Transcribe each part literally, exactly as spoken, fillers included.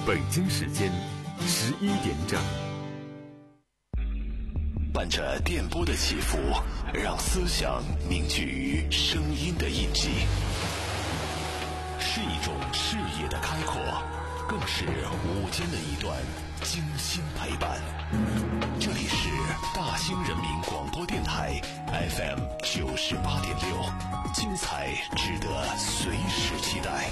北京时间十一点整。 伴着电波的起伏，让思想凝聚于声音的印记，是一种视野的开阔，更是午间的一段精心陪伴。这里是大兴人民广播电台 F M 九十八点六，精彩值得随时期待。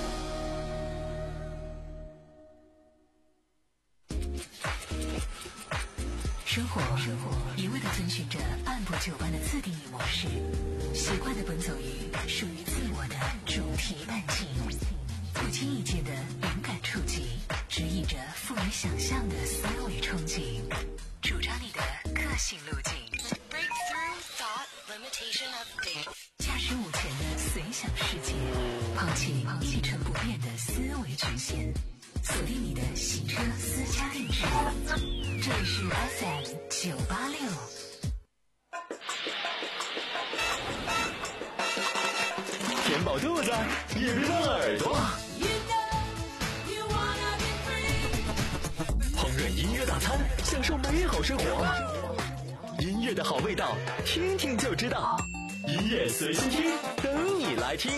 生活一味地遵循着按部就班的自定义模式，习惯地奔走于属于自我的主题淡景，不经意间的灵感触及，指引着富于想象的思维憧憬，主张你的个性路径。 Breakthrough thought limitation update。 驾驶午前的随想世界，抛弃一成不变的思维局限，锁定你的洗车私家定制。这里是 F M 九八六。 填饱肚子，也别忘了耳朵。烹饪音乐大餐，享受美好生活。音乐的好味道，听听就知道。音乐随心听，等你来听。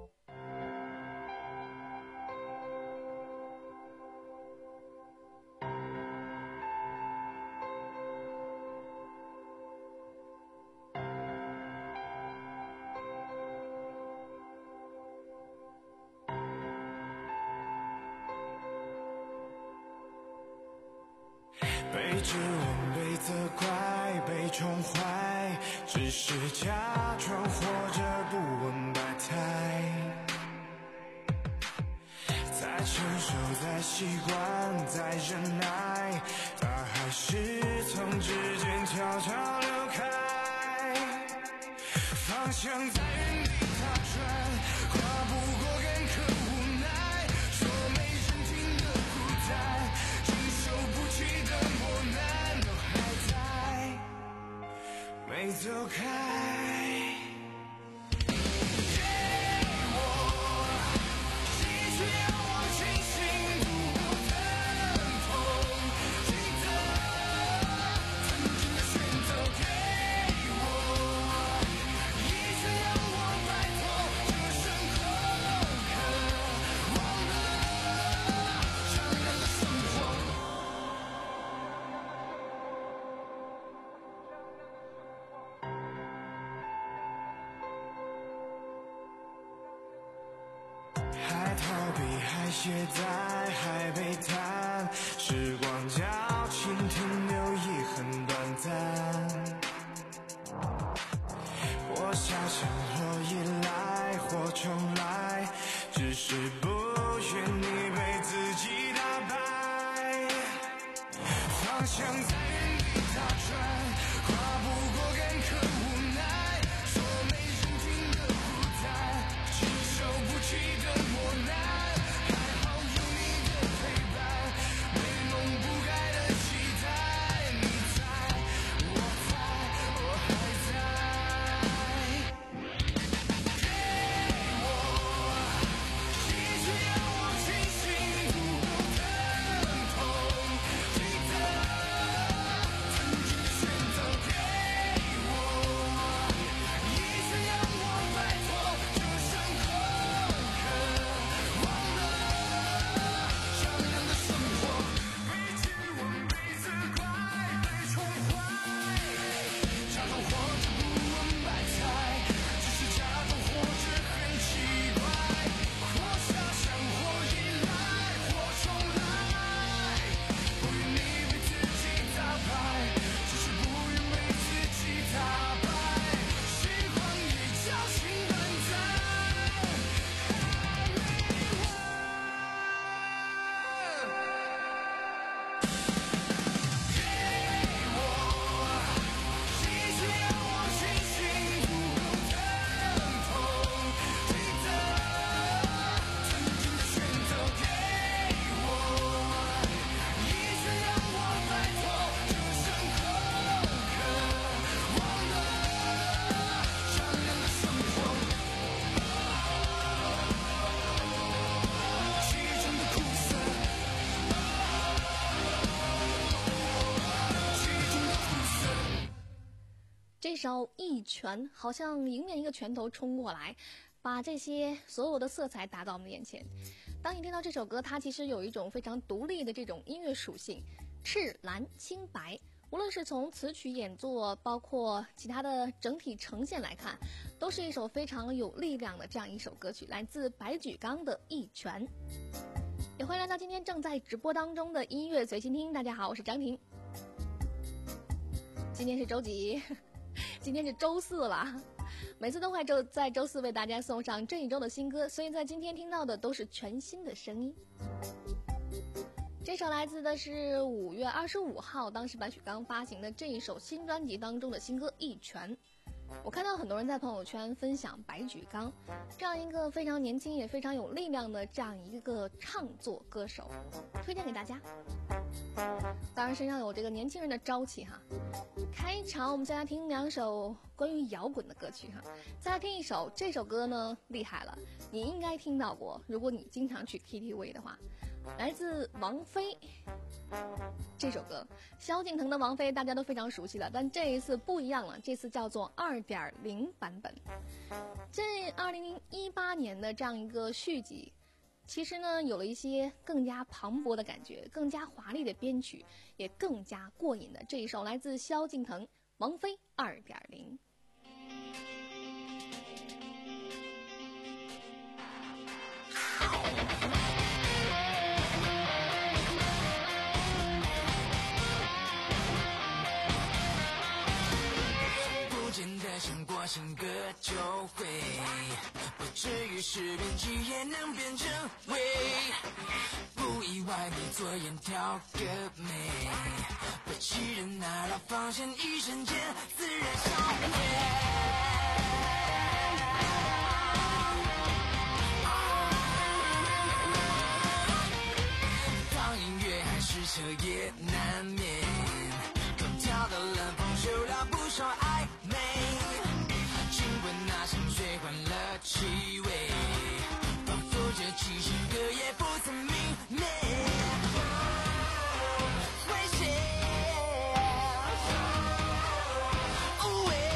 被质问，被责怪，被宠坏，只是假装活着不问百态，再承受，再习惯，再忍耐，他还是从指尖悄悄流开，方向在原地打转，跨不过干渴无奈，说没人听的孤单，经受不起的磨难，都还在，没走开。懈怠，还被谈，时光矫情，停留遗很短暂。或遐想，或依赖，或重来，只是不愿你被自己打败。方向在原地打转，跨不过干渴无奈，说没人听的孤单，经受不起的磨难。 这首一拳好像迎面一个拳头冲过来，把这些所有的色彩打到我们眼前。当你听到这首歌，它其实有一种非常独立的这种音乐属性，赤蓝青白，无论是从词曲演作包括其他的整体呈现来看，都是一首非常有力量的这样一首歌曲，来自白举纲的一拳。也欢迎来到今天正在直播当中的音乐随心听。大家好，我是张婷。今天是周几？今天是周四了，每次都会周在周四为大家送上这一周的新歌，所以在今天听到的都是全新的声音。这首来自的是五月二十五号当时白举纲发行的这一首新专辑当中的新歌《一拳》。我看到很多人在朋友圈分享白举纲这样一个非常年轻也非常有力量的这样一个唱作歌手，推荐给大家。当然身上有这个年轻人的朝气哈。开场我们先来听两首关于摇滚的歌曲哈，再来听一首，这首歌呢厉害了，你应该听到过，如果你经常去 K T V 的话，来自王菲。这首歌萧敬腾的王菲大家都非常熟悉了，但这一次不一样了，这次叫做 二点零 版本。这二零一八年的这样一个续集，其实呢有了一些更加磅礴的感觉，更加华丽的编曲，也更加过瘾的这一首来自萧敬腾王菲 二点零。 想过性格就会不至于是编剧也能变成伪，不意外你左眼挑个美，不气人拿到防线一瞬间自然消灭。当音乐还是彻夜难眠，空调的冷风嗅到不少暧昧，尽管那香水换了气味，仿佛这其实歌也不曾明媚。危险，无畏，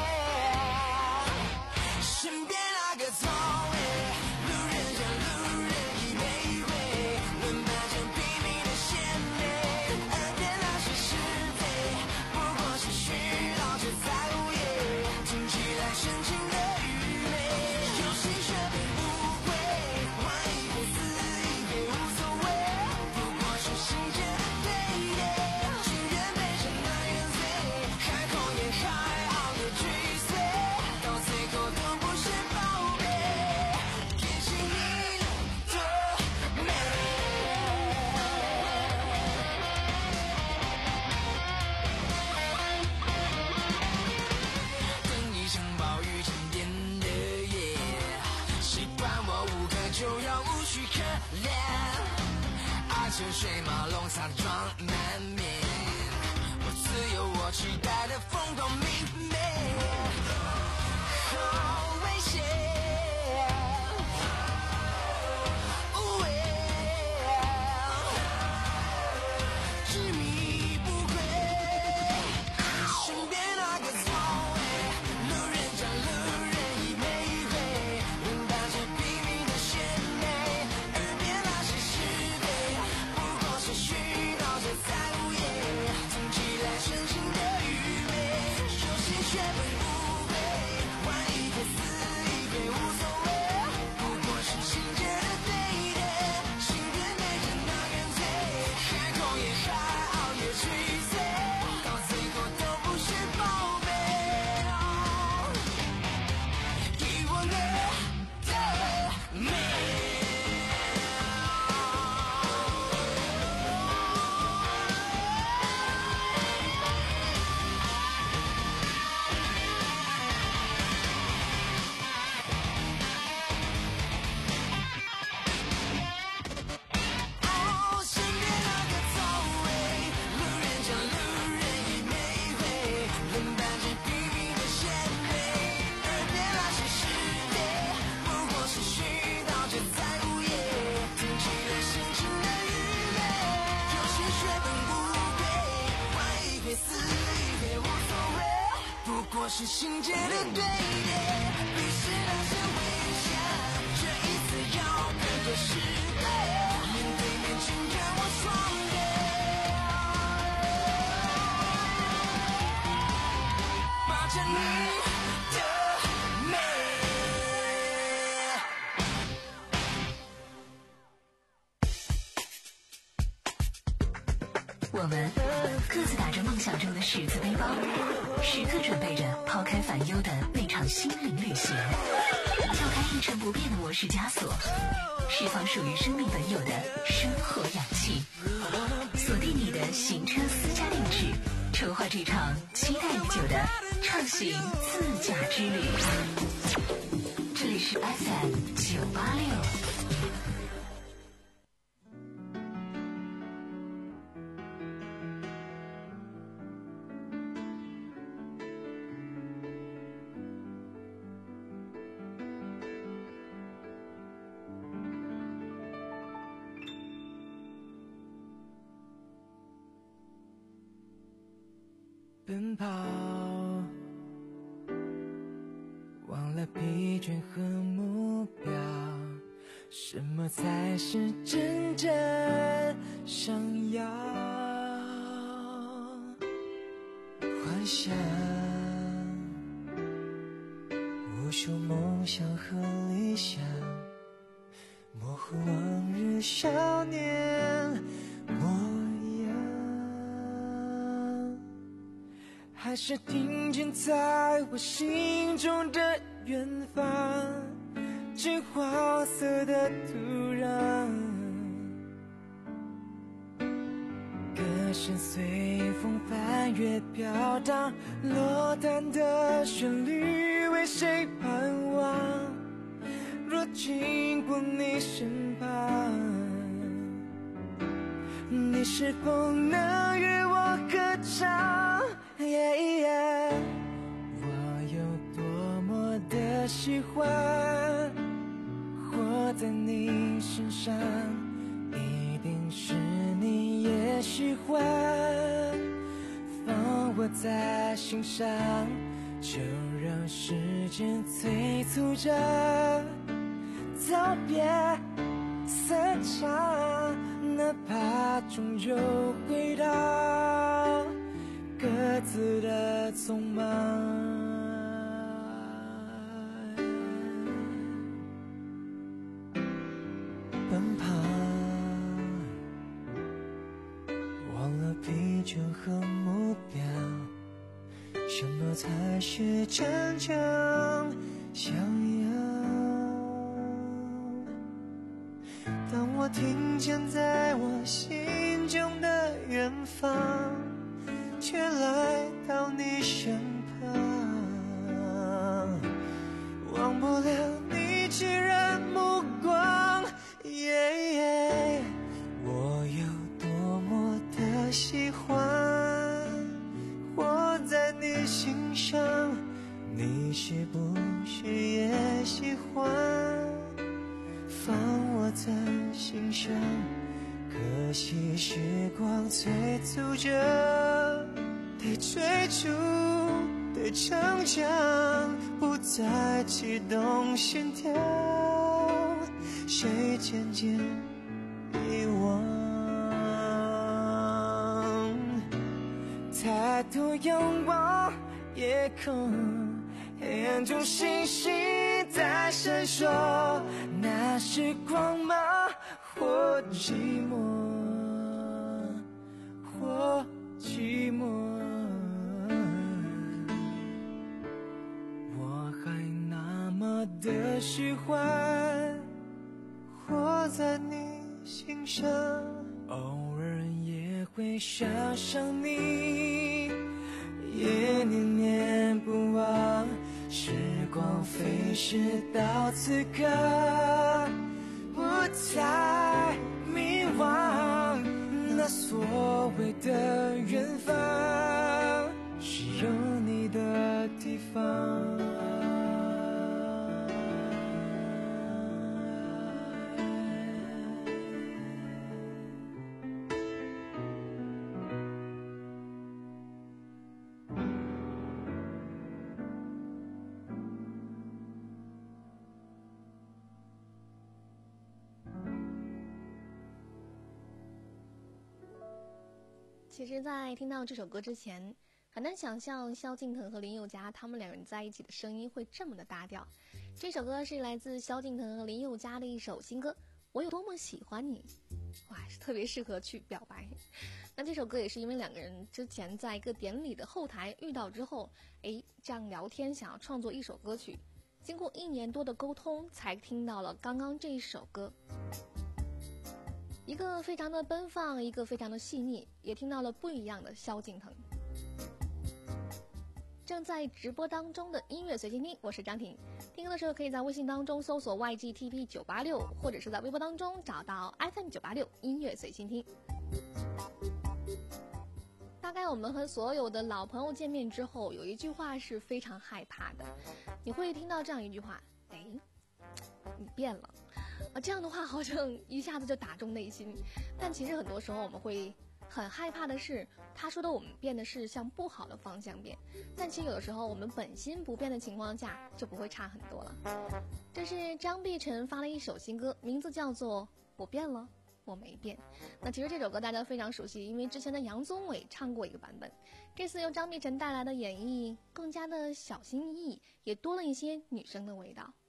身边那个座位，路人甲路人乙玫瑰，轮班成拼命的鲜美，耳边那些是非，不过是虚闹着在午夜，听起来深情的愚昧，有心却并不会，换一个字一也无所谓，不过是心间对垒，情愿被伤的原罪，海空也海傲的追随，到最后都不是宝贝，变成你的美。等一场暴雨沉淀的夜，习惯我无可救药无需可怜，爱车水马龙洒妆难眠，我自由我期待的风光明媚，好危险，无畏，执迷不悔，身边那个座位，路人甲路人乙玫瑰，轮班着拼命的鲜美，耳边那些是非，不过是虚闹着在午夜，听起来深情的愚昧，有心是情节的对叠，彼此当成危险，这一次要更多时间，面对面请看我双眼，霸占你的美。 我们各自打着梦想中的十字背包，时刻准备着抛开烦忧的那场心灵旅行，跳开一成不变的模式枷锁，释放属于生命本有的生活氧气，锁定你的行车私家定制，筹划这场期待已久的畅行自驾之旅。这里是 F M 九八六。 奔跑，忘了疲倦和目标，什么才是真正想要？幻想，无数梦想和理想，模糊往日少年模样，还是听见在我心中的远方，金黄色的土壤，歌声随风翻越飘荡，落单的旋律为谁盼望？若经过你身旁，你是否能与我歌唱？ yeah, yeah, 我有多么的喜欢活在你身上，一定是你也喜欢放我在心上，就让时间催促着道别散场，哪怕终究回到各自的匆忙。奔跑，忘了疲倦和目标，什么才是真正想要？当我听见在我心中的远方，却来到你身旁，忘不了你炙热目光。yeah, yeah, 我有多么的喜欢活在你心上，你是不是也喜欢放我在心上？可惜时光催促着，得追逐，得逞强，不再启动心跳，谁渐渐遗忘？抬头仰望夜空，黑暗中星星在闪烁，那是光吗？或寂寞，或寂寞，我还那么的喜欢活在你心上，偶尔也会想想你，也念念不忘。时光飞逝到此刻，不再迷惘，那所谓的远方，是有你的地方。 其实在听到这首歌之前，很难想象萧敬腾和林宥嘉他们两人在一起的声音会这么的搭调。这首歌是来自萧敬腾和林宥嘉的一首新歌《我有多么喜欢你》，哇，是特别适合去表白。那这首歌也是因为两个人之前在一个典礼的后台遇到之后，诶，这样聊天想要创作一首歌曲，经过一年多的沟通才听到了刚刚这一首歌，一个非常的奔放，一个非常的细腻，也听到了不一样的萧敬腾。正在直播当中的音乐随心听，我是张婷。听歌的时候可以在微信当中搜索 Y G T P 九八六， 或者是在微博当中找到 F M 九八六 音乐随心听。大概我们和所有的老朋友见面之后，有一句话是非常害怕的，你会听到这样一句话，哎，你变了啊，这样的话好像一下子就打中内心。但其实很多时候我们会很害怕的是，他说的我们变的是向不好的方向变，但其实有的时候我们本心不变的情况下就不会差很多了。这是张碧晨发了一首新歌，名字叫做《我变了我没变》。那其实这首歌大家非常熟悉，因为之前的杨宗纬唱过一个版本，这次由张碧晨带来的演绎更加的小心翼翼，也多了一些女生的味道。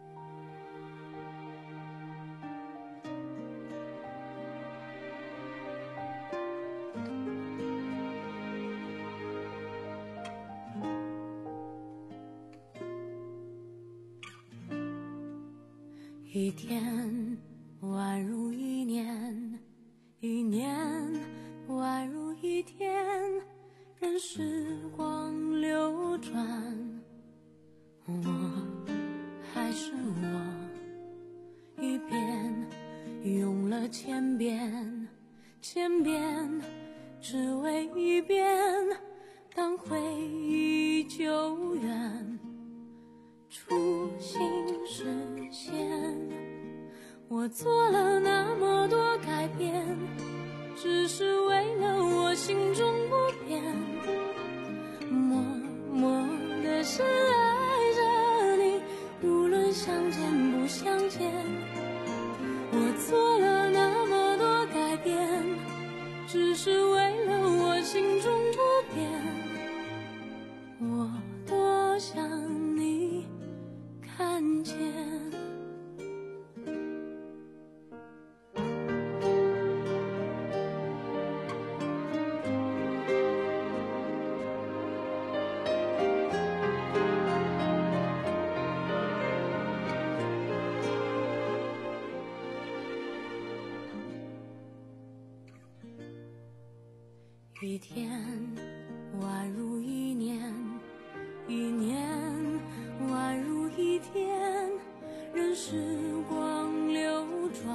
一天宛如一年，一年宛如一天，任时光流转，我还是我，一遍用了千遍，千遍只为一遍，当回忆久远，初心实现。我做了那么多改变，只是为了我心中不变，默默的深爱着你，无论相见不相见。我做了那么多改变，只是为了我心中不变，我多想你看见。一天宛如一年，一年宛如一天，任时光流转，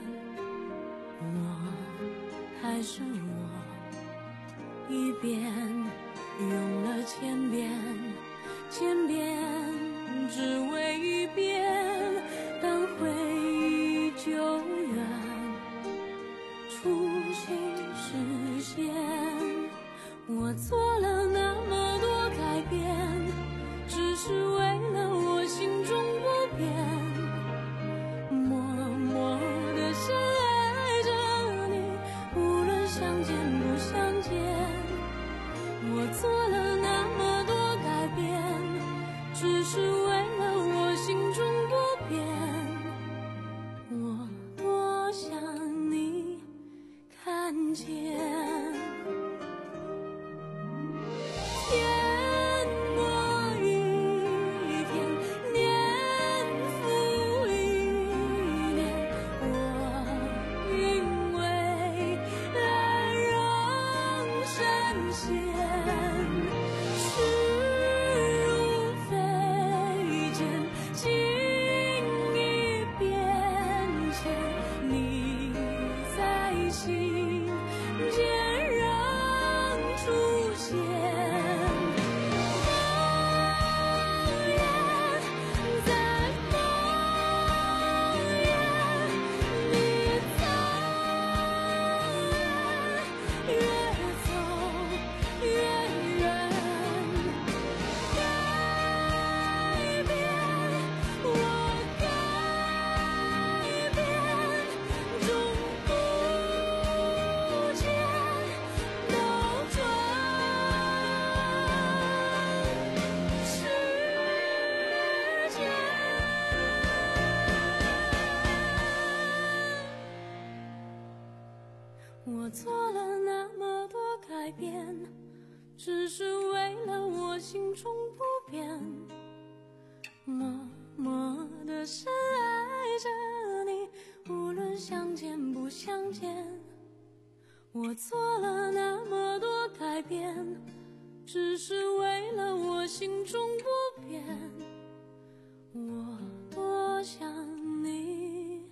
我还是我，一遍用了千遍，千遍只为一遍，当回忆久远，初心实现。我做了那么多改变，只是为了我心中不变，默默地深爱着你，无论相见不相见。我做了那么多改变，只是为了我心中不变，我多想你看见。天过一我做了那么多改变，只是为了我心中不变，默默地深爱着你，无论相见不相见。我做了那么多改变，只是为了我心中不变，我多想你。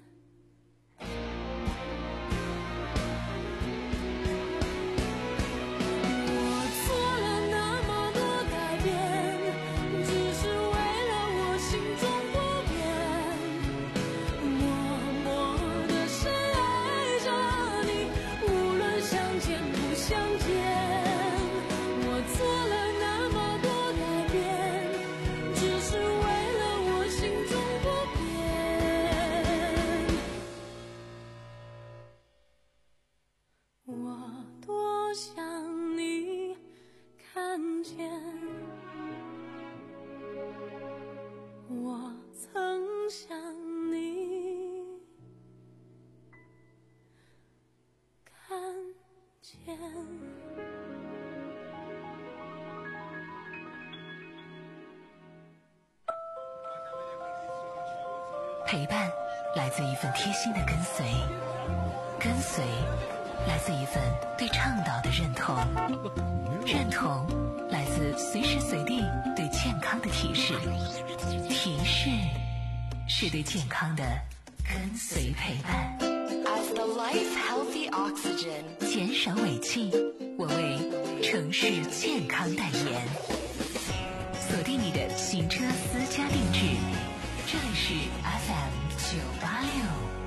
陪伴来自一份贴心的跟随，跟随来自一份对倡导的认同，认同来自随时随地对健康的提示，提示是对健康的跟随陪伴。 As the life healthy oxygen， 减少尾气，我为城市健康代言。锁定你的行车私家定制，这里是 F M 九八六。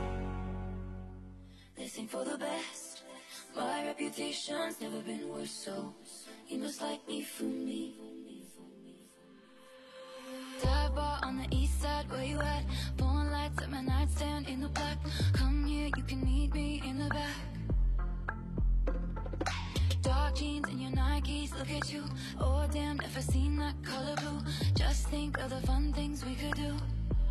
Listen for the best. My reputation's never been worse, so you must like me for me. Dive bar on the east side, where you at? Pulling lights at my nightstand in the black. Come here, you can meet me in the back. Dark jeans and your Nikes, look at you. Oh damn, never seen that color blue. Just think of the fun things we could do.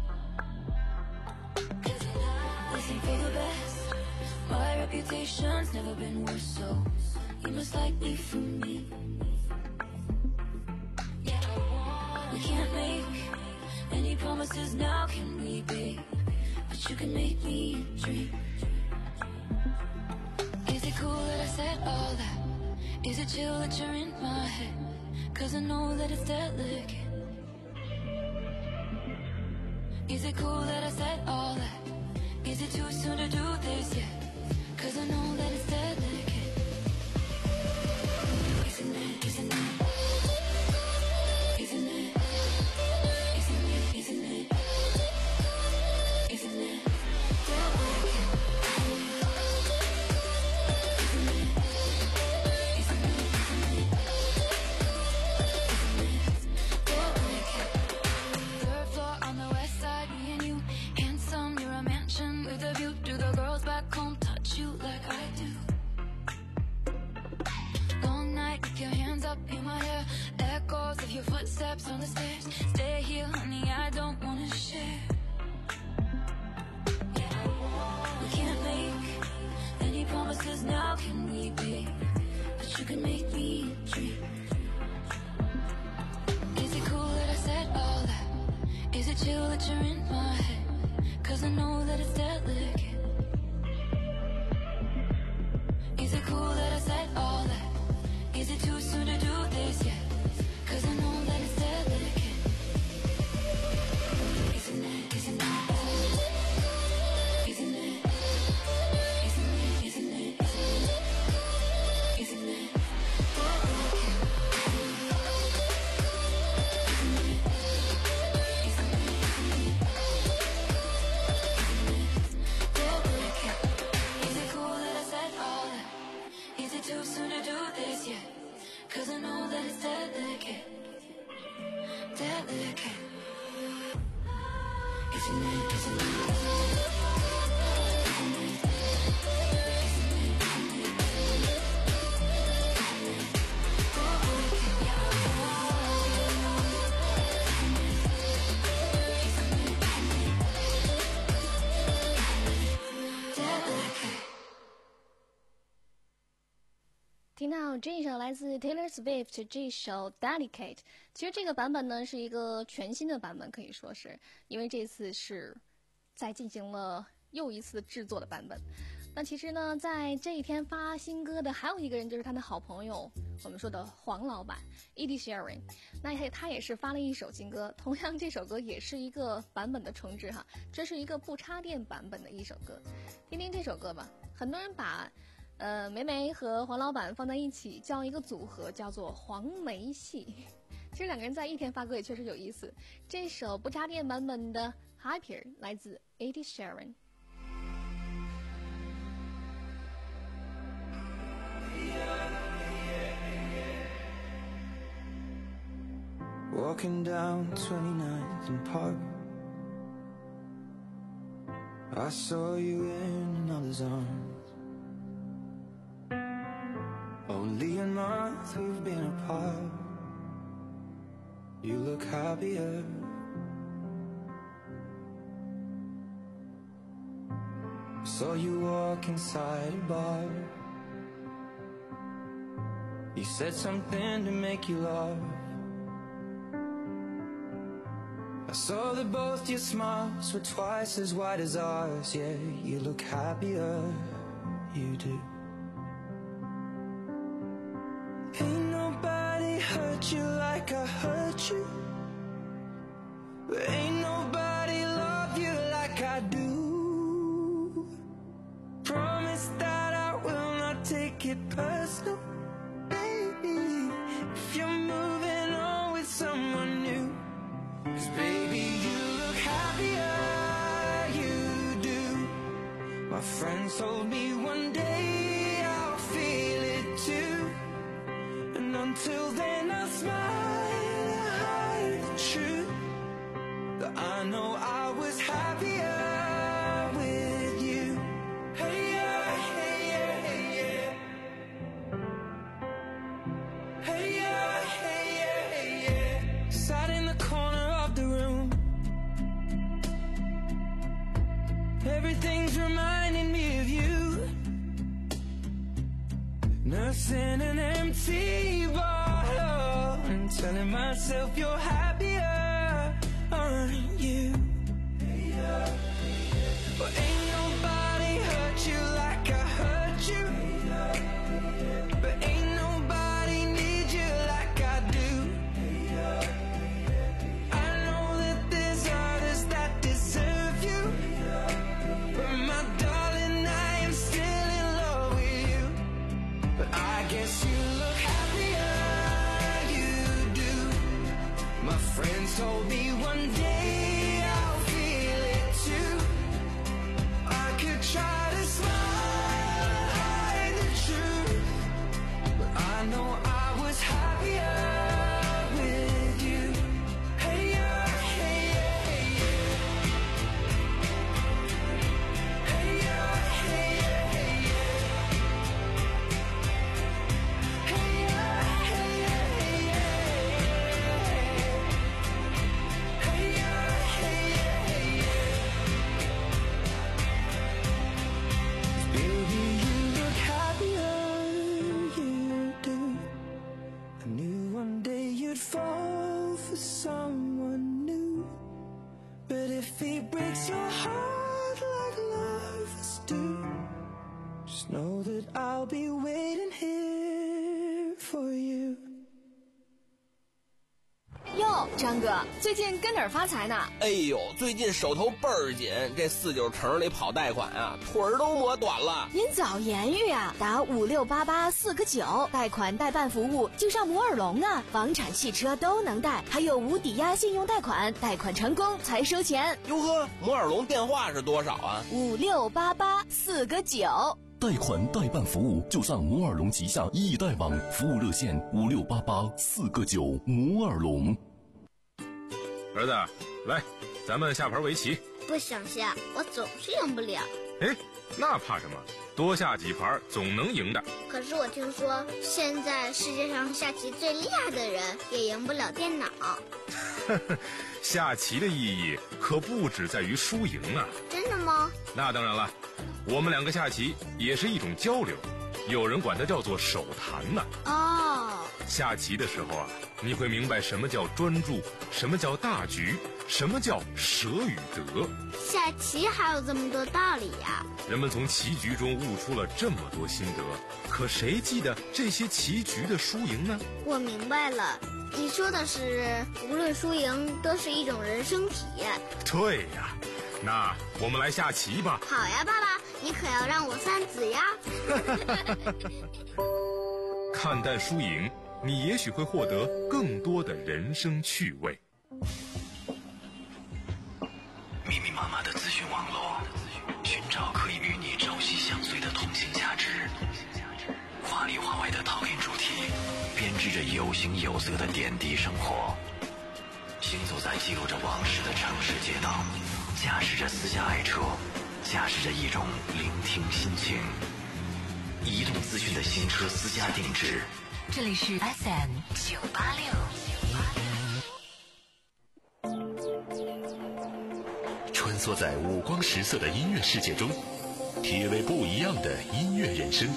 Listen for the best. My reputation's never been worse, so you must like me for me. Yeah, we can't make any promises now, can we, babe? But you can make me dream. Is it cool that I said all that? Is it chill that you're in my head? Cause I know that it's delicate. Is it cool that I said all that? Is it too soon to do this yet? Cause I know that it's delicate. Isn't it, isn't it? Isn't it? Isn't it, isn't it? Isn't it? Delicate. Isn't it? Isn't it, isn't it? Isn't it? Delicate. Third floor on the west side, me and you. Handsome, you're a mansion with a view. Do the girls back home touch you like I do? Long night with your hands up in my hair. Echoes of your footsteps on the stairs. Stay here, honey, I don't wanna share. We can't make any promises now, can we, babe? But you can make me dream. Is it cool that I said all that? Is it chill that you're in my head? Cause I know that it's delicate. Is it cool that I said all that? Is it too soon to do this yet? Cause I know that it's delicate. Isn't it, isn't it? Isn't it? Isn't it, isn't it? Isn't it? Delicate. Isn't it? Isn't it, isn't it? Delicate. Is it cool that I said all that? Is it too soon to do this yet? Cause I know that it's delicate. Delicate. Isn't it, isn't it? Isn't it? Isn't it, isn't it? Delicate. 听到这一首来自 Taylor Swift 这首 Delicate， 其实这个版本呢是一个全新的版本，可以说是因为这次是在进行了又一次制作的版本。那其实呢，在这一天发新歌的还有一个人，就是他的好朋友，我们说的黄老板 Ed Sheeran。那他也是发了一首新歌，同样这首歌也是一个版本的重置哈，这是一个不插电版本的一首歌。听听这首歌吧。很多人把呃梅梅和黄老板放在一起叫一个组合，叫做黄梅系。其实两个人在一天发歌也确实有意思。这首不插电版本的 Happier 来自 Ed Sheeran。 Walking down twenty-ninth and Park, I saw you in another's arms. Only a month we've been apart. You look happier. Saw you walk inside a bar. You said something to make you laugh. I saw that both your smiles were twice as wide as ours. Yeah, you look happier, you do. Ain't nobody hurt you like I hurt you. Ain't nobody love you like I do. Promise that I will not take it personal, baby, if you're moving on with someone new. 'Cause baby, you look happier, you do. My friends told me one day I'll feel it too. And until then I'll smile and hide the truth, that I know I was happier with you. Hey yeah, hey yeah, hey yeah. Hey yeah, hey yeah, hey yeah. Sat in the corner of the room. Everything's reminding me of you. Nursing an empty bottle and telling myself you're happier, aren't you? But ain't nobody hurt you like I hurt you. But ain't nobody need you like I do. I know that there's others that deserve you, but my darling, I am still in love with you. But I guess you look happier, you do. My friends told me one day I'll feel it too. I could try to smile and hide the truth, but I know I was happier with you. Hey yeah, hey yeah, hey yeah. Hey yeah, hey yeah, hey yeah. Hey yeah, hey yeah, hey yeah. Hey yeah, hey yeah, hey yeah. Baby, you look happier, you do. I knew one day you'd fall for someone new. But if he breaks your heart like lovers do, just know that I'll be waiting here for you. 哟，张哥，最近跟哪儿发财呢？ 哎呦，最近手头倍儿紧，这四九城里跑贷款啊，腿儿都磨短了。 您早言语啊，打五六八八四个九，贷款代办服务就上摩尔龙啊，房产、汽车都能贷，还有无抵押信用贷款，贷款成功才收钱。 哟呵，摩尔龙电话是多少啊？ 五六八八四个九。 贷款代办服务就上摩尔龙旗下易贷网，服务热线五六八八四个九。摩尔龙。 儿子，来，咱们下盘围棋。 不想下，我总是赢不了。 哎，那怕什么？多下几盘总能赢的。 可是我听说，现在世界上下棋最厉害的人也赢不了电脑。 下棋的意义可不只在于输赢啊！ 真的吗？ 那当然了，我们两个下棋也是一种交流，有人管它叫做手谈呢。 哦， 下棋的时候啊，你会明白什么叫专注，什么叫大局，什么叫舍与得。 下棋还有这么多道理呀！ 人们从棋局中悟出了这么多心得，可谁记得这些棋局的输赢呢？ 我明白了，你说的是无论输赢都是一种人生体验。 对呀，那我们来下棋吧。 好呀，爸爸，你可要让我三子呀。 看淡输赢，你也许会获得更多的人生趣味。 密密麻麻的资讯网络，寻找可以与你朝夕相随的通信价值。华里华外的讨论主题，编织着有形有色的点滴生活。行走在记录着往事的城市街道，驾驶着私家爱车，驾驶着一种聆听心情。移动资讯的新车私家定制。 这里是 F M 九八六。 穿梭在五光十色的音乐世界中，体味不一样的音乐人生。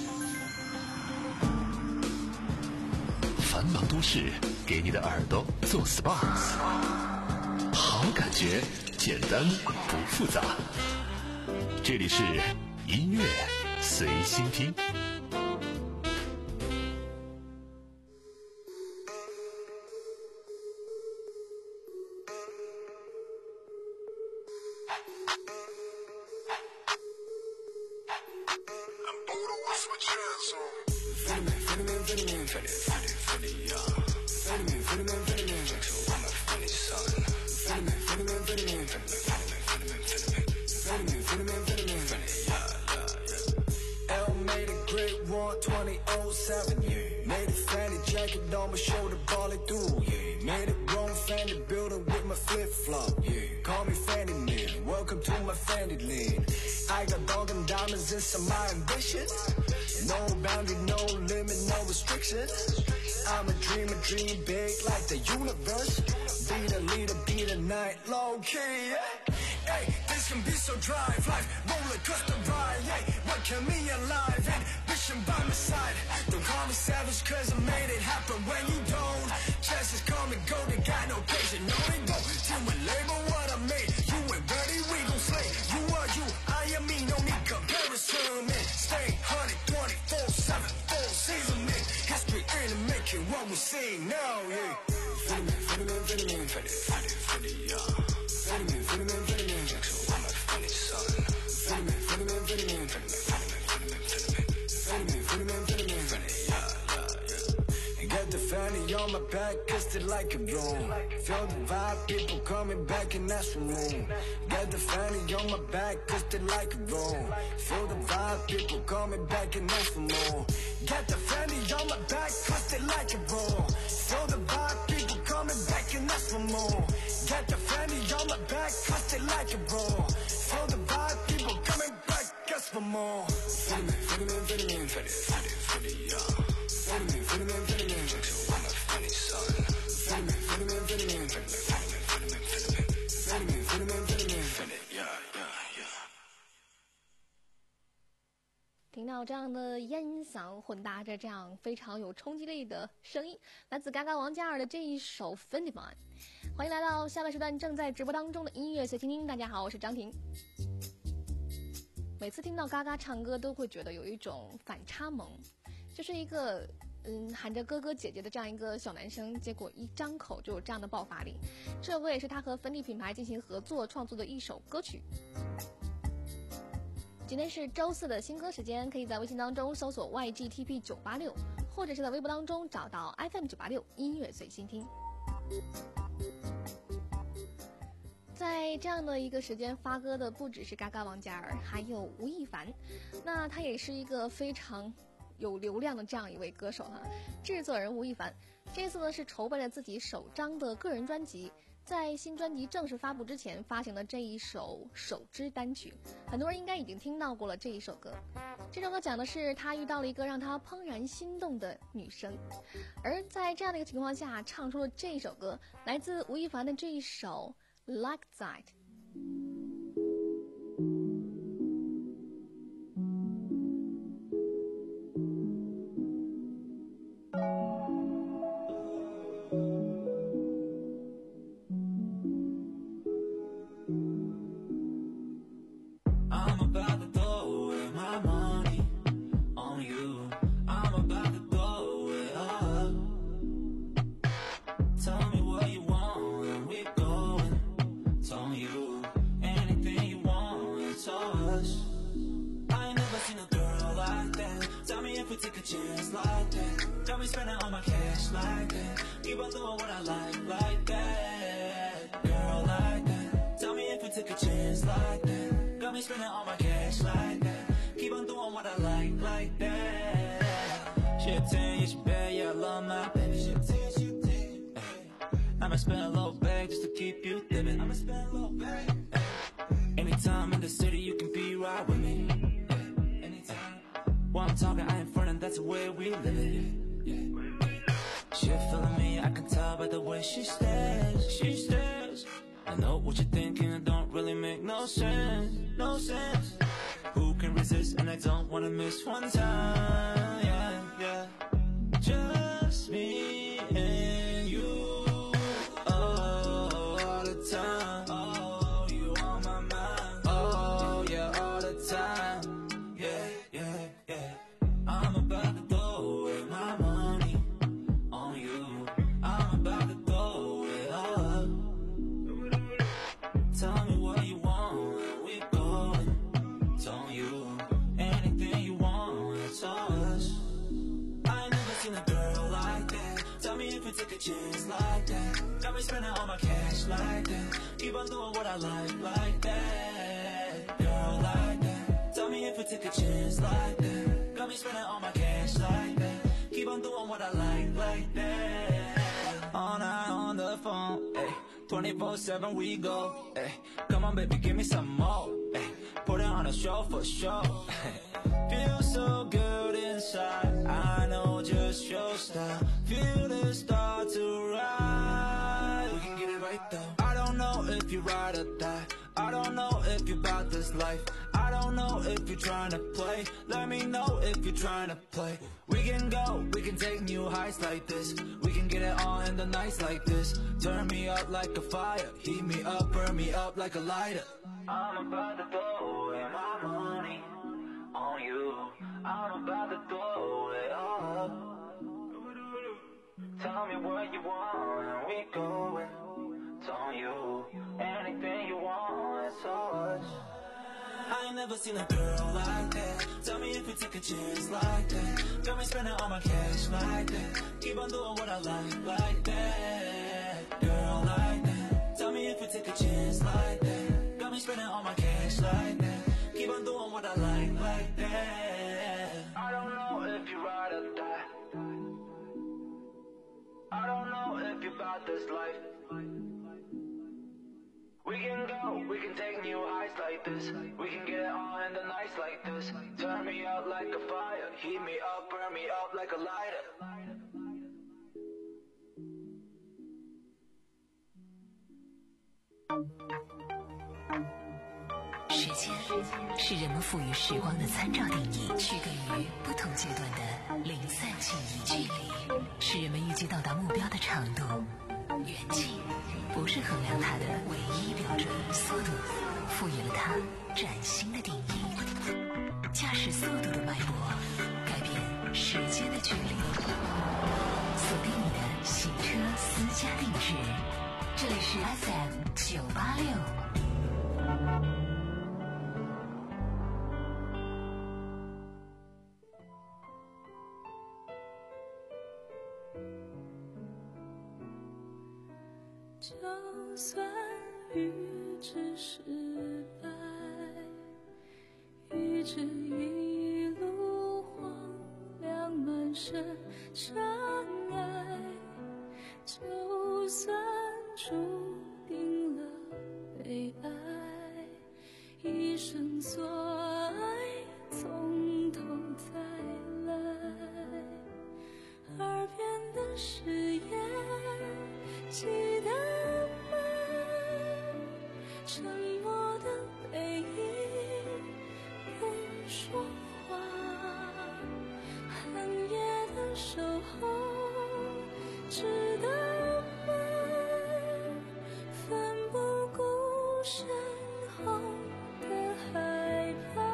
繁忙都市给你的耳朵做 S P A， 好感觉，简单不复杂。这里是音乐随心听。 听到这样的音响混搭着这样非常有冲击力的声音，来自嘎嘎王嘉尔的这一首 Fendi Man。 欢迎来到下半时段正在直播当中的音乐随心听。大家好，我是张婷。每次听到嘎嘎唱歌都会觉得有一种反差萌，就是一个嗯喊着哥哥姐姐的这样一个小男生，结果一张口就有这样的爆发力。这首歌也是他和芬迪品牌进行合作创作的一首歌曲。今天是周四的新歌时间，可以在微信当中搜索 Y G T P 九八六， 或者是在微博当中找到 F M 九八六音乐随心听。在这样的一个时间发歌的不只是嘎嘎王嘉尔，还有吴亦凡。那他也是一个非常有流量的这样一位歌手哈。制作人吴亦凡这次呢是筹备了自己首张的个人专辑，在新专辑正式发布之前发行的这一首首支单曲，很多人应该已经听到过了这一首歌。这首歌讲的是他遇到了一个让他怦然心动的女生，而在这样的一个情况下唱出了这一首歌，来自吴亦凡的这一首 Like That。 we take a chance like that. Got me spending all my cash like that. Keep on doing what I like, like that. Girl, like that. Tell me if we take a chance like that. Got me spending all my cash like that. Keep on doing what I like, like that. She a ten, yeah, she bad, yeah, I love my baby. She a ten, she a ten. I'ma spend a little bag just to keep you living. I'ma spend a little bag. Anytime in the city, you can be right with me. Anytime. While I'm talking, I ain't frontin', that's the way we live it. Yeah. She feeling me, I can tell by the way she stares. She stares. I know what you're thinking, it don't really make no sense. No sense. Who can resist? And I don't wanna miss one time. Yeah, yeah. Just me and you. Oh, all the time. Oh, you on my mind. Oh, yeah, all the time. Yeah, yeah, yeah. I'm about to throw away my money on you. I'm about to throw it all up. Tell me what you want, where we going. It's on you. Anything you want, it's us. I ain't never seen a girl like that. Tell me if we take a chance like that. Got me spending all my cash like that. Keep on doing what I like, like that. Girl, like that. Tell me if we take a chance like that. Got me spending all my cash like that. Keep on doing what I like, like that. All night on the phone, ayy. twenty-four seven we go, ayy. Come on baby, give me some more, ayy. Put it on a show for sure. Feel so good inside. I know just your style. Feel the start to rise. We can get it right though. I don't know if you ride or die. I don't know if you about this life. I don't know if you're trying to play. Let me know if you're trying to play. We can go, we can take new heights like this. We can get it on in the nights like this. Turn me up like a fire. Heat me up, burn me up like a lighter. I'm about to throw away my money on you. I'm about to throw it all up. Tell me what you want and we going. It's on you. Anything you want, it's us. I ain't never seen a girl like that. Tell me if we take a chance like that. Got me spending all my cash like that. Keep on doing what I like, like that. Girl, like that. Tell me if we take a chance like that. Got me spending all my cash like that. Keep on doing what I like, like that. I don't know if you ride or die. I don't know if you about this life. We can go, we can take new heights like this. We can get it on in the nights like this. Turn me out like a fire. Heat me up, burn me up like a lighter. 时间是人们赋予时光的参照定义，区隔于不同阶段的零散记忆。距离是人们预计到达目标的长度，远近不是衡量它的唯一标准。速度赋予了它崭新的定义。驾驶速度的脉搏，改变时间的距离。锁定你的行车私家定制，这里是 F M 九八六。 就算预知失败，预知一路荒凉满身伤害，就算注定了悲哀，一生所爱从头再来，耳边的誓言记得吗？沉默的背影不说话，寒夜的守候值得吗？奋不顾身后的害怕，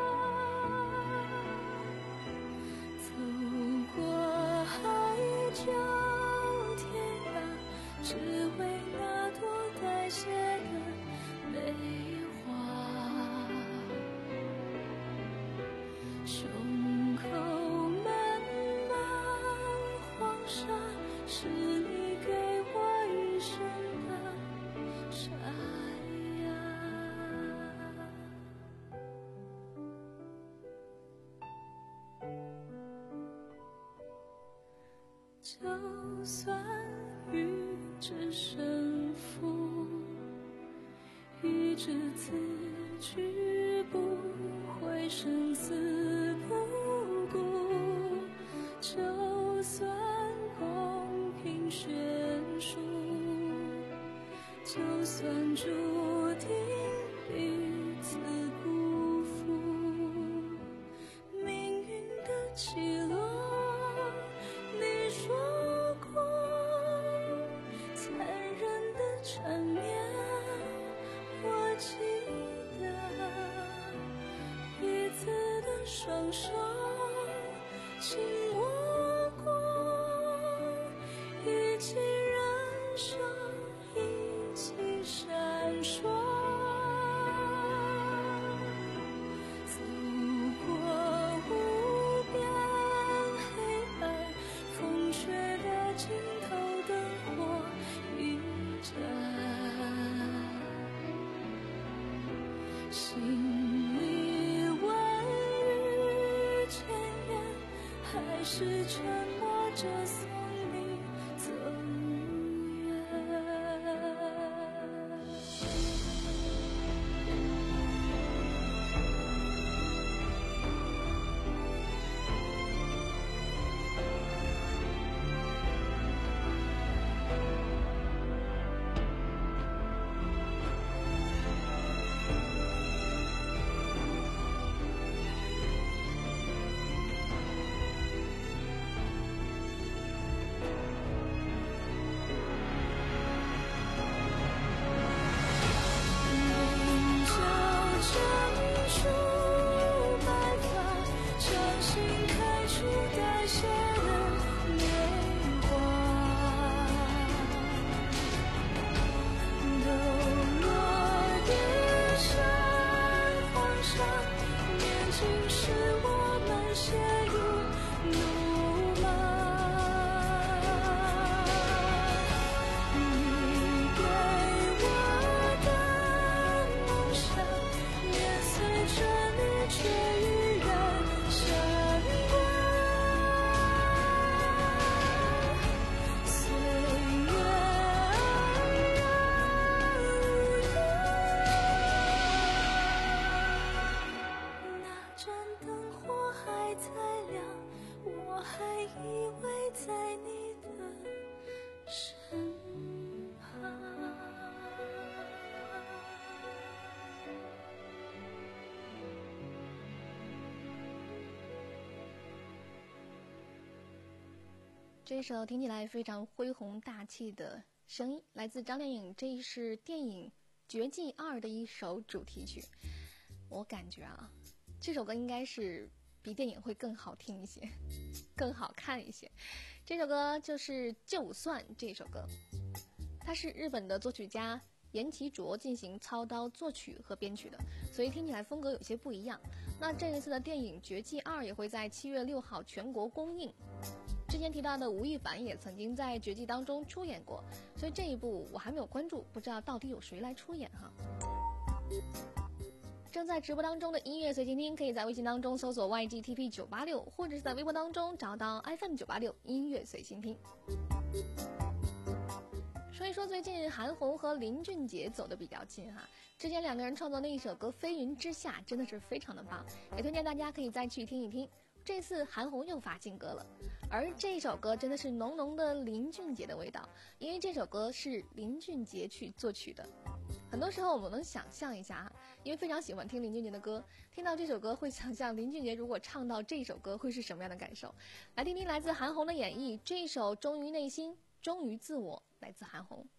走过海角天涯，只为那朵凋谢的梅花。胸口满就算预知胜负，预知此局不会生死不顾，就算公平悬殊，就算注定彼此辜负，命运的起落你说过，残忍的缠绵我记得，彼此的双手紧握过，一起燃烧，一起闪烁，走过无边黑暗，风雪的尽头灯火一盏，心里万语千言，还是沉默着送你走远。眼角长出白发，掌心开出带血的梅花，抖落地上黄沙，年轻时我们血雨怒骂，你给我的梦想，年随着你却依然闪光。岁月安然如烟，那盏灯火还在亮，我还依偎在你的身旁。 这首听起来非常恢宏大气的声音，来自张靓颖，这是电影《绝技二》的一首主题曲。我感觉啊，这首歌应该是比电影会更好听一些，更好看一些。这首歌就是《就算》这首歌，它是日本的作曲家岩崎卓进行操刀作曲和编曲的，所以听起来风格有些不一样。那这一次的电影《绝技二》也会在七月六号全国公映。之前提到的吴亦凡也曾经在《绝技》当中出演过，所以这一部我还没有关注，不知道到底有谁来出演哈。正在直播当中的音乐随心听，可以在微信当中搜索 Y G T P 九八六，或者是在微博当中找到 F M 九八六音乐随心听。说一说最近韩红和林俊杰走得比较近哈，之前两个人创作的一首歌《飞云之下》真的是非常的棒，也推荐大家可以再去听一听。这次韩红又发新歌了，而这首歌真的是浓浓的林俊杰的味道，因为这首歌是林俊杰去作曲的。很多时候我们能想象一下，因为非常喜欢听林俊杰的歌，听到这首歌会想象林俊杰如果唱到这首歌会是什么样的感受。来听听来自韩红的演绎，这首《忠于内心，忠于自我》来自韩红。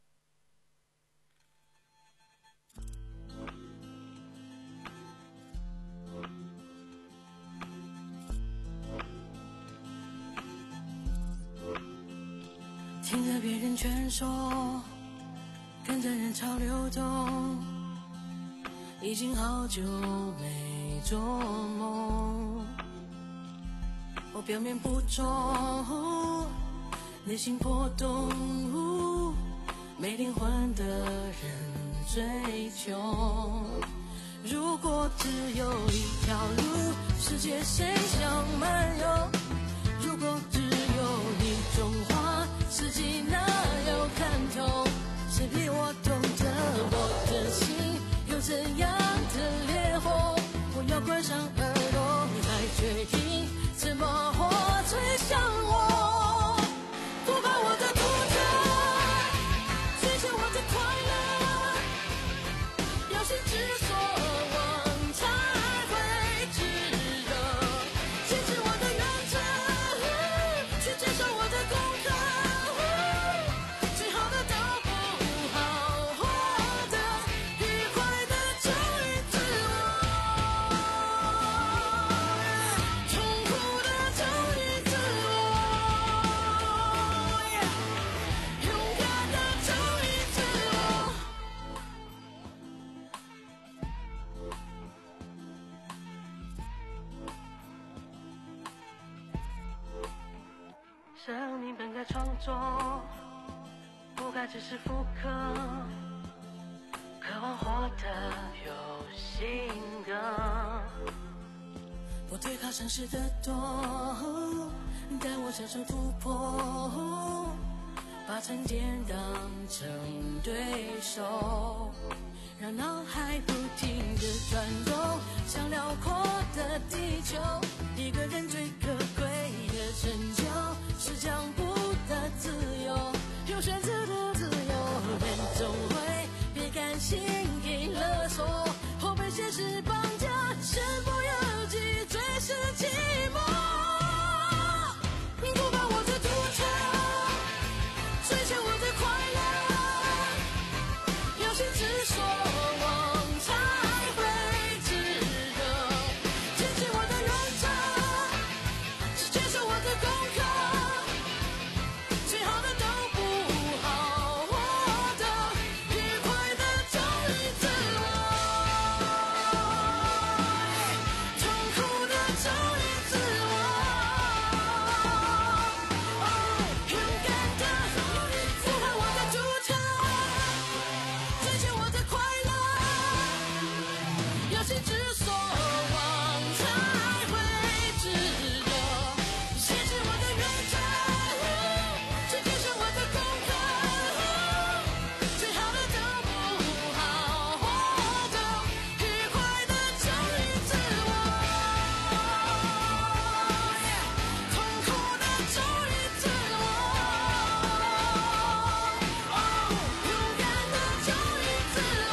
听着别人劝说，跟着人潮流动，已经好久没做梦。我表面不忠，内心波动，没灵魂的人最穷。如果只有一条路，世界谁想漫游？如果只有一种花， 关上耳朵，才决定怎么活最像我。不怕我的独特，追求我的快乐，要心之所往才会炙热，坚持我的原则，去接受我的功课，最好的都不好，活得愉快的忠于自我，痛苦的忠于自我，勇敢的忠于自我。生命本该创作，不该只是复刻，渴望活得有性格。我对抗城市的多，但我享受突破，把沉淀当成对手，让脑海不停地转动，像辽阔的地球。一个人最可贵的成就是讲不的自由，有选择的自由，人总会被感情给勒索，或被现实绑架，身不由己，最是寂寞。不怕我的独特，追求我的快乐，要心之所往才会炙热，坚持我的原则，是接受我的功课，最好的都不好，活得愉快的忠于自我，痛苦的忠于自我，勇敢的不怕我的独特，追求我的快乐，要心之所往才会炙热，坚持我的原则，去接受我的功课，最好的都不好，活得愉快的忠于自我，痛苦的忠于自我，勇敢的忠于自我。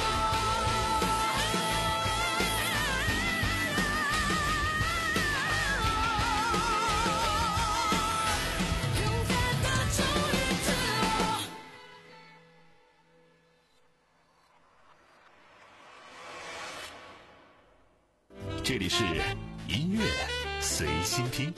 这里是音乐随心听。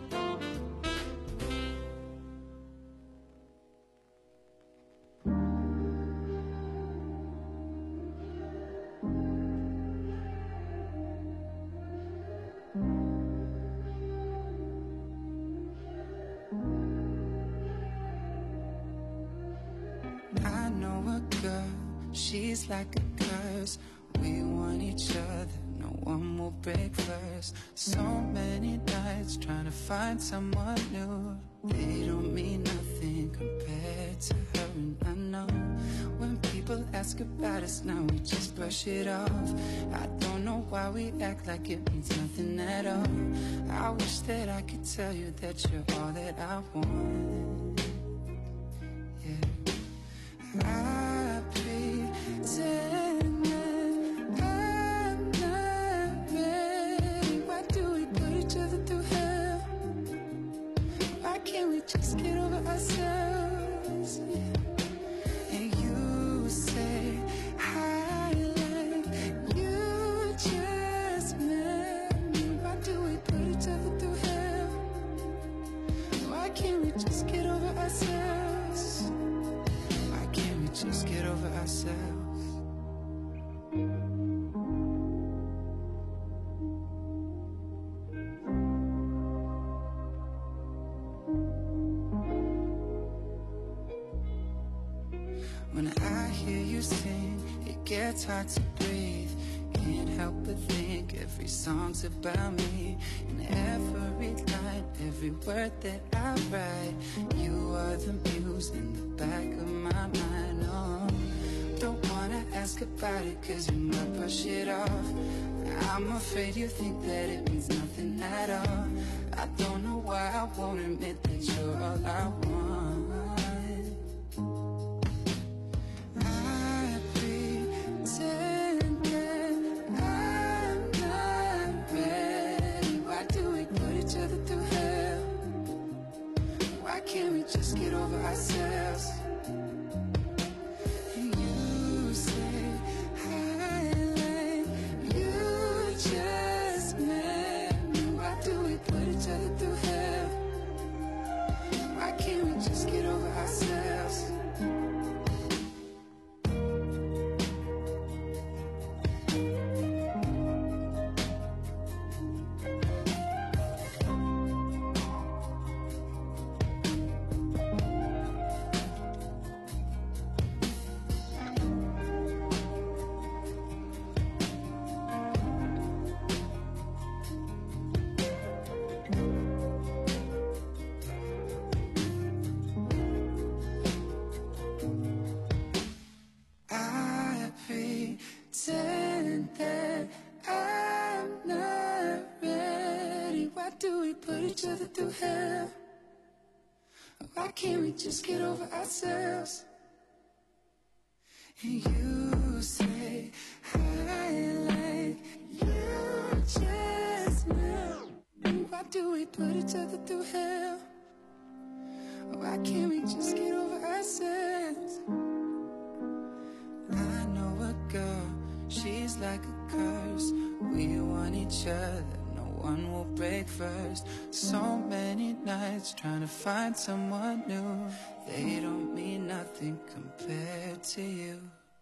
I know a girl, she's like a curse. We want each other, no one will break first. So many nights trying to find someone new. They don't mean nothing compared to her, and I know when people ask about us now we just brush it off. I don't know why we act like it means nothing at all. I wish that I could tell you that you're all that I want. I pretend that I'm not ready. Why do we put each other through hell? Why can't we just get over ourselves? Yeah. And you say I like you just met me. Why do we put each other through hell? Why can't we just get over ourselves? Just get over ourselves. When I hear you sing, it gets hard to breathe. Can't help but think every song's about me. And every line, every word that I write, you are the muse in the back of my mind. Oh, don't wanna ask ask about it, cause you might brush it off. I'm afraid you think that it means nothing at all. I don't know why I won't admit that you're all I want. I pretend that I'm not ready. Why do we put each other through hell? Why can't we just get over ourselves? You say I like you just met me. Why do we put each other through hell? Why can't we just get over ourselves? I pretend that I'm not ready. Why do we put each other through hell? Why can't we just get over ourselves? And you say I like you just now. And why do we put each other through hell? Why can't we just get over ourselves? I know a girl, she's like a curse. We want each other, no one will break first. So many nights trying to find someone new. They don't mean nothing compared to you.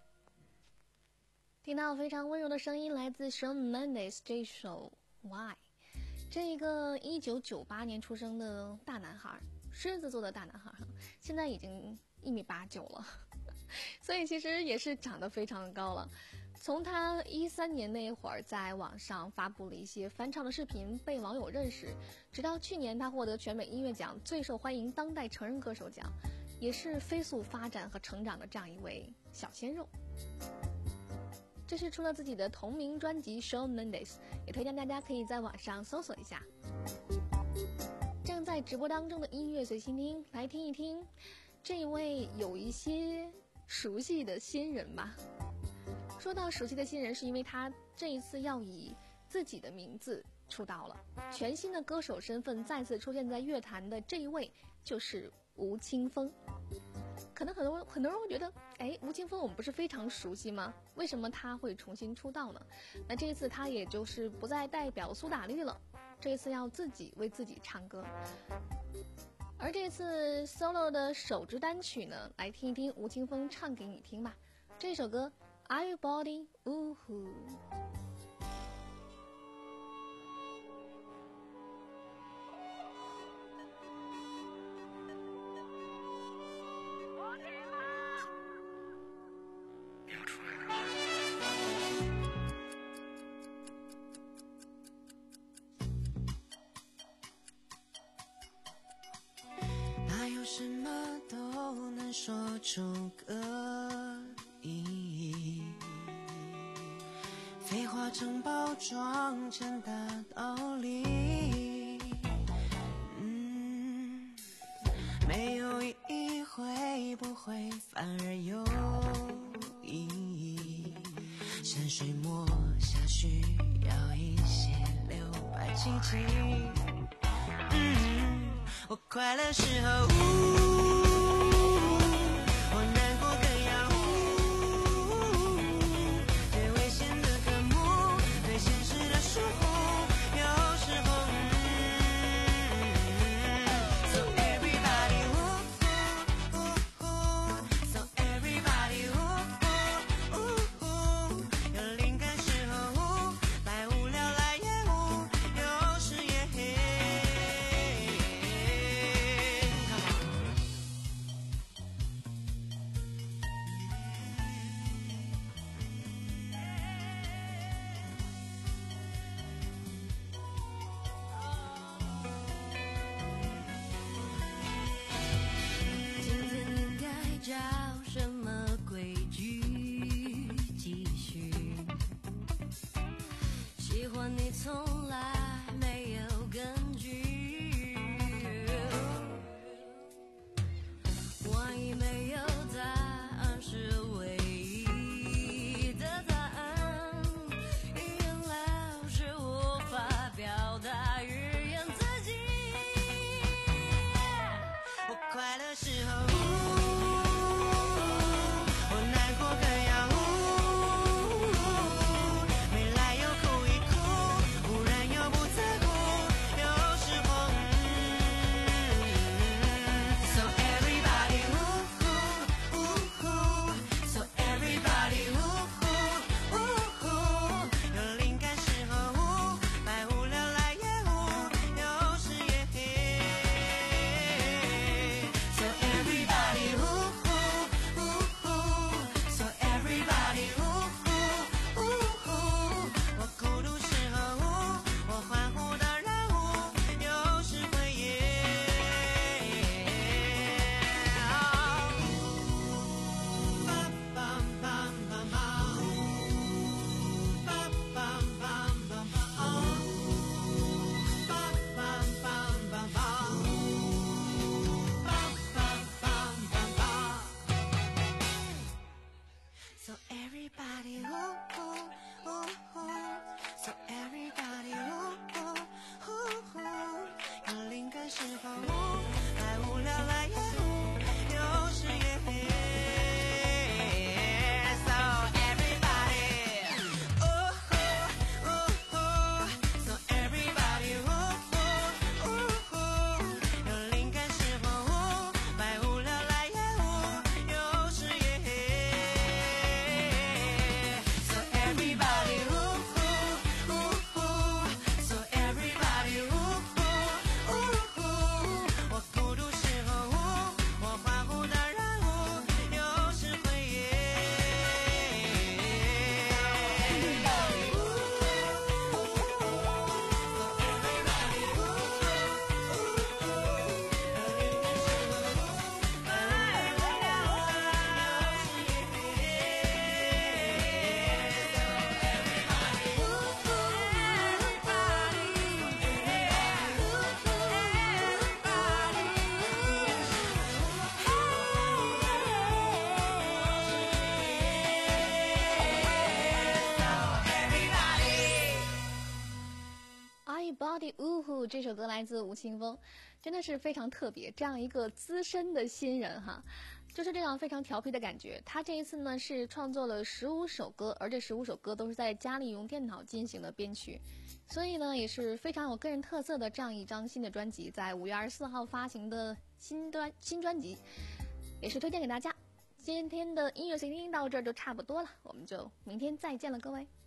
听到非常温柔的声音，来自 Shawn Mendes 这首 Why。这一个一九九八年出生的大男孩，狮子座的大男孩，现在已经一米八九了。所以其实也是长得非常高了。从他一三年那会儿在网上发布了一些翻唱的视频，被网友认识，直到去年他获得全美音乐奖最受欢迎当代成人歌手奖，也是飞速发展和成长的这样一位小鲜肉。这是出了自己的同名专辑 Shawn Mendes， 也推荐大家可以在网上搜索一下。正在直播当中的音乐随心听，来听一听这一位有一些熟悉的新人吧。说到熟悉的新人，是因为他这一次要以自己的名字出道了，全新的歌手身份再次出现在乐坛的这一位就是吴青峰。可能很多很多人会觉得，哎，吴青峰我们不是非常熟悉吗？为什么他会重新出道呢？那这一次他也就是不再代表苏打绿了，这一次要自己为自己唱歌。而这次 solo 的首支单曲呢，来听一听吴青峰唱给你听吧。这首歌 Are You Body 呜呼。 什么都能说出个意义，废话成包装成大道理，嗯，没有意义会不会反而有意义？山水墨下需要一些留白奇迹，嗯，我快乐时候我难过更要对危险的科目，对现实的疏忽，有时候So everybody So everybody 有灵感时候百无聊赖也无，有时也黑。今天应该叫什么规矩？ 这首歌来自吴青峰，真的是非常特别，这样一个资深的新人哈，就是这样非常调皮的感觉。他这一次呢是创作了十五首歌，而这十五首歌都是在家里用电脑进行的编曲，所以呢也是非常有个人特色的这样一张新的专辑，在五月二十四号发行的新专新专辑，也是推荐给大家。今天的音乐随听到这儿就差不多了，我们就明天再见了，各位。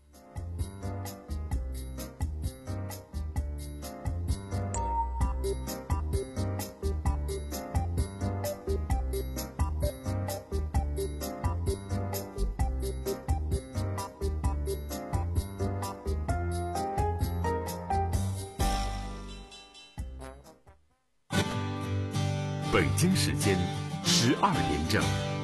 北京时间十二点整。